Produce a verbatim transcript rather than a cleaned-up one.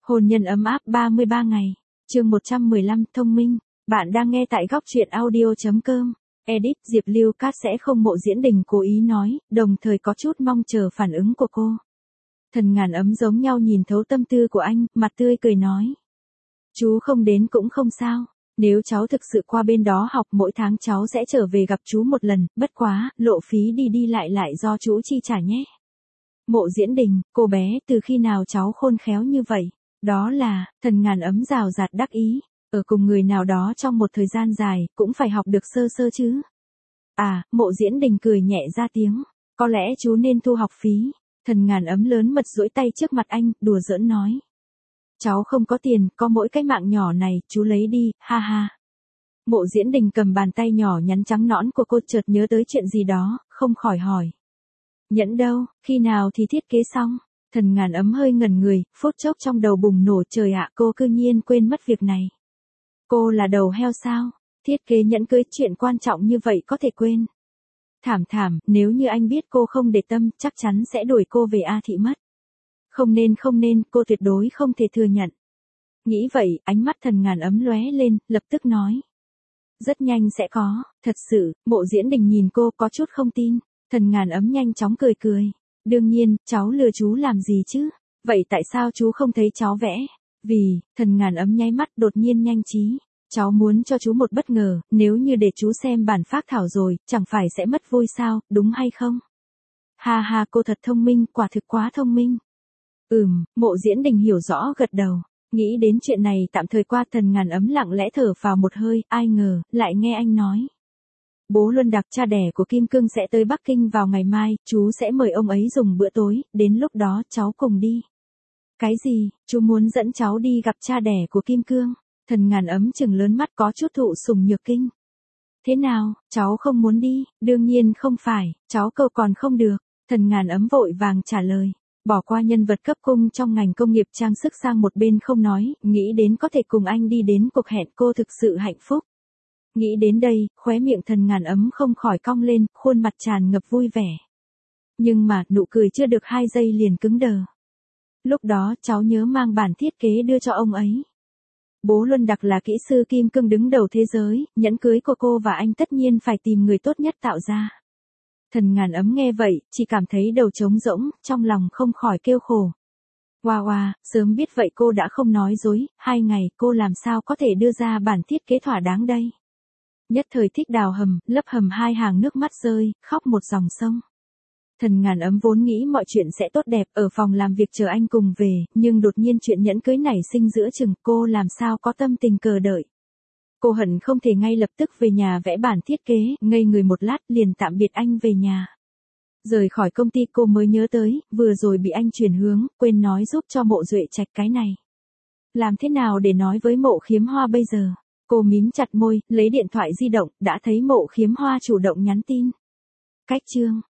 Hôn nhân ấm áp ba mươi ba ngày. Chương một trăm mười lăm thông minh. Bạn đang nghe tại góc truyện audio chấm com. Edit Diệp Lưu Cát sẽ không Mộ Diễn Đình cố ý nói, đồng thời có chút mong chờ phản ứng của cô. Thần ngàn ấm giống nhau nhìn thấu tâm tư của anh, mặt tươi cười nói. Chú không đến cũng không sao. Nếu cháu thực sự qua bên đó học mỗi tháng cháu sẽ trở về gặp chú một lần, bất quá, lộ phí đi đi lại lại do chú chi trả nhé. Mộ Diễn Đình, cô bé, từ khi nào cháu khôn khéo như vậy? Đó là, thần ngàn ấm rào rạt đắc ý, ở cùng người nào đó trong một thời gian dài, cũng phải học được sơ sơ chứ. À, Mộ Diễn Đình cười nhẹ ra tiếng, có lẽ chú nên thu học phí. Thần ngàn ấm lớn mật duỗi tay trước mặt anh, đùa giỡn nói. Cháu không có tiền, có mỗi cái mạng nhỏ này, chú lấy đi, ha ha. Mộ Diễn Đình cầm bàn tay nhỏ nhắn trắng nõn của cô chợt nhớ tới chuyện gì đó, không khỏi hỏi. Nhẫn đâu, khi nào thì thiết kế xong? Thần ngàn ấm hơi ngẩn người, phút chốc trong đầu bùng nổ trời ạ, cô cư nhiên quên mất việc này. Cô là đầu heo sao? Thiết kế nhẫn cưới chuyện quan trọng như vậy có thể quên. Thảm thảm, nếu như anh biết cô không để tâm, chắc chắn sẽ đuổi cô về A Thị mất. Không nên không nên, cô tuyệt đối không thể thừa nhận. Nghĩ vậy, ánh mắt thần ngàn ấm lóe lên, lập tức nói. Rất nhanh sẽ có, thật sự, Mộ Diễn Đình nhìn cô có chút không tin. Thần ngàn ấm nhanh chóng cười cười. Đương nhiên, cháu lừa chú làm gì chứ? Vậy tại sao chú không thấy cháu vẽ? Vì, thần ngàn ấm nháy mắt đột nhiên nhanh trí. Cháu muốn cho chú một bất ngờ, nếu như để chú xem bản phác thảo rồi, chẳng phải sẽ mất vui sao, đúng hay không? Ha ha, cô thật thông minh, quả thực quá thông minh. Ừm, Mộ Diễn Đình hiểu rõ gật đầu. Nghĩ đến chuyện này tạm thời qua, thần ngàn ấm lặng lẽ thở vào một hơi, ai ngờ, lại nghe anh nói. Bố Luân Đặc, cha đẻ của Kim Cương sẽ tới Bắc Kinh vào ngày mai, chú sẽ mời ông ấy dùng bữa tối, đến lúc đó cháu cùng đi. Cái gì, chú muốn dẫn cháu đi gặp cha đẻ của Kim Cương? Thần ngàn ấm trừng lớn mắt có chút thụ sủng nhược kinh. Thế nào, cháu không muốn đi? Đương nhiên không phải, cháu cầu còn không được. Thần ngàn ấm vội vàng trả lời. Bỏ qua nhân vật cấp cung trong ngành công nghiệp trang sức sang một bên không nói, nghĩ đến có thể cùng anh đi đến cuộc hẹn cô thực sự hạnh phúc. Nghĩ đến đây, khóe miệng thần ngàn ấm không khỏi cong lên, khuôn mặt tràn ngập vui vẻ. Nhưng mà, nụ cười chưa được hai giây liền cứng đờ. Lúc đó, cháu nhớ mang bản thiết kế đưa cho ông ấy. Bố Luân Đặc là kỹ sư kim cương đứng đầu thế giới, nhẫn cưới của cô và anh tất nhiên phải tìm người tốt nhất tạo ra. Thần ngàn ấm nghe vậy, chỉ cảm thấy đầu trống rỗng, trong lòng không khỏi kêu khổ. Wow wow, sớm biết vậy cô đã không nói dối, hai ngày cô làm sao có thể đưa ra bản thiết kế thỏa đáng đây. Nhất thời thích đào hầm, lấp hầm hai hàng nước mắt rơi, khóc một dòng sông. Thần ngàn ấm vốn nghĩ mọi chuyện sẽ tốt đẹp ở phòng làm việc chờ anh cùng về, nhưng đột nhiên chuyện nhẫn cưới nảy sinh giữa chừng, cô làm sao có tâm tình chờ đợi. Cô hận không thể ngay lập tức về nhà vẽ bản thiết kế, ngây người một lát liền tạm biệt anh về nhà. Rời khỏi công ty cô mới nhớ tới, vừa rồi bị anh chuyển hướng, quên nói giúp cho Mộ Duệ Trạch cái này. Làm thế nào để nói với Mộ Khiếm Hoa bây giờ? Cô mím chặt môi, lấy điện thoại di động, đã thấy Mộ Khiếm Hoa chủ động nhắn tin. Cách chương.